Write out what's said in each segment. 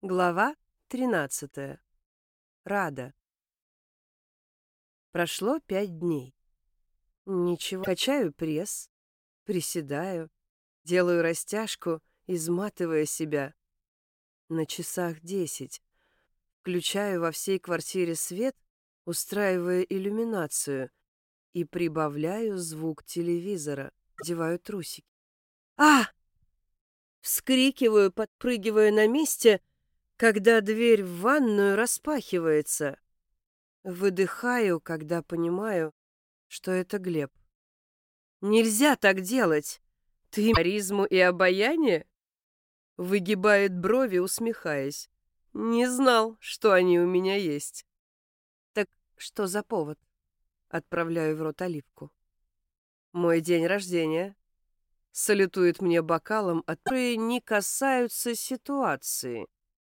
Глава 13. Рада. Прошло 5 дней. Ничего. Качаю пресс, приседаю, делаю растяжку, изматывая себя. На часах 10. Включаю во всей квартире свет, устраивая иллюминацию, и прибавляю звук телевизора. Одеваю трусики. А! Вскрикиваю, подпрыгивая на месте, когда дверь в ванную распахивается. Выдыхаю, когда понимаю, что это Глеб. Нельзя так делать. Ты харизму и обаяние? Выгибает брови, усмехаясь. Не знал, что они у меня есть. Так что за повод? Отправляю в рот оливку. Мой день рождения. Салютует мне бокалом, которые не касаются ситуации.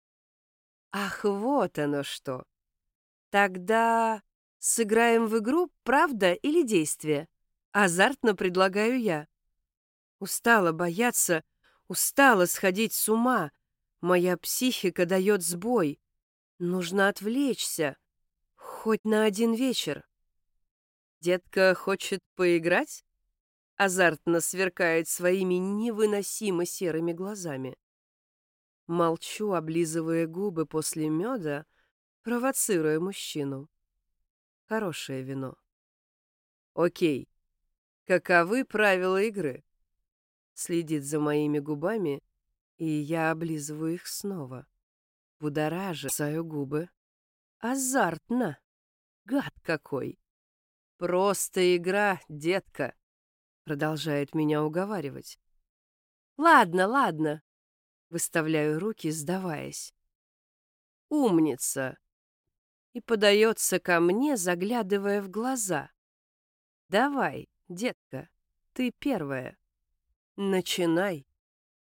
Ах, вот оно что. Тогда сыграем в игру «Правда или действие». Азартно предлагаю я. Устала бояться, устала сходить с ума. Моя психика дает сбой. Нужно отвлечься. Хоть на один вечер. Детка хочет поиграть? Азартно сверкает своими невыносимо серыми глазами. Молчу, облизывая губы после меда, провоцируя мужчину. Хорошее вино. Окей. Каковы правила игры? Следит за моими губами, и я облизываю их снова. Будоража, саю губы. Азартно. Гад какой. Просто игра, детка. Продолжает меня уговаривать. Ладно, ладно. Выставляю руки, сдаваясь. Умница. И подается ко мне, заглядывая в глаза. Давай, детка, ты первая. Начинай.